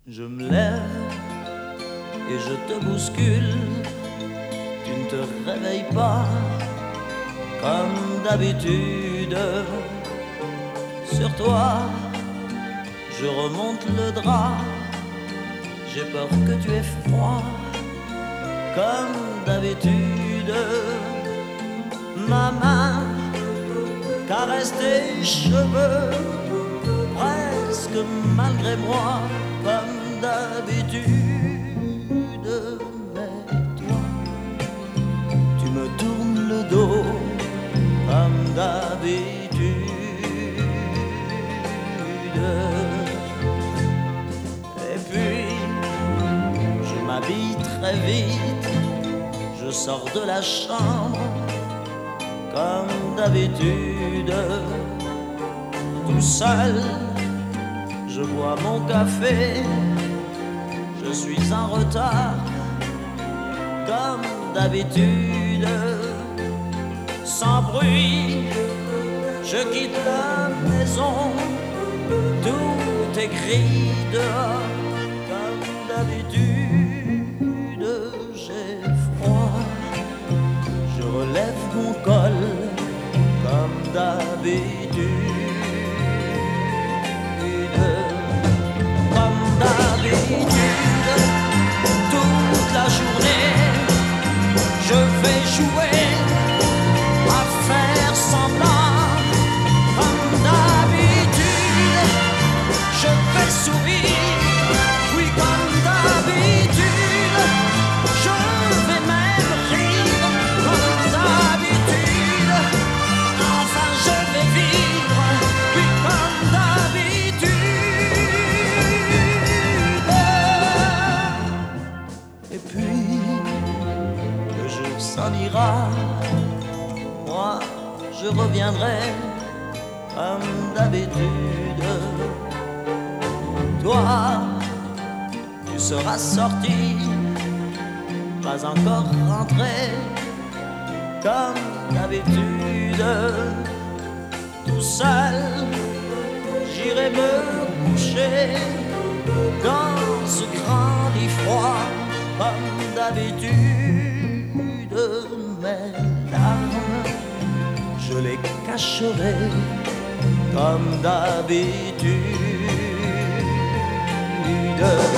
Je me lève et je te bouscule. Tu ne te réveilles pas comme d'habitude. Sur toi, je remonte le drap. J'ai peur que tu aies froid comme d'habitude. Ma main caresse tes cheveux presque malgré moi comme d'habitude. Mais toi, tu me tournes le dos comme d'habitude. Et puis, je m'habille très vite, je sors de la chambre comme d'habitude. Tout seul, je bois mon café, je suis en retard comme d'habitude. Sans bruit, je quitte la maison, tout est gris dehors comme d'habitude. J'ai froid, je relève mon col comme d'habitude. Comme d'habitude, toute la journée, je vais jouer à faire semblant. Comme d'habitude, je vais sourire. Oui, comme d'habitude, je vais même rire. Comme d'habitude, enfin je vais vivre. Oui, comme d'habitude. Et puis, le jour s'en ira, moi je reviendrai comme d'habitude. Toi, tu seras sorti, pas encore rentré comme d'habitude. Tout seul, j'irai me coucher dans ce grand lit froid comme d'habitude. Mes larmes, je les cacherai comme d'habitude.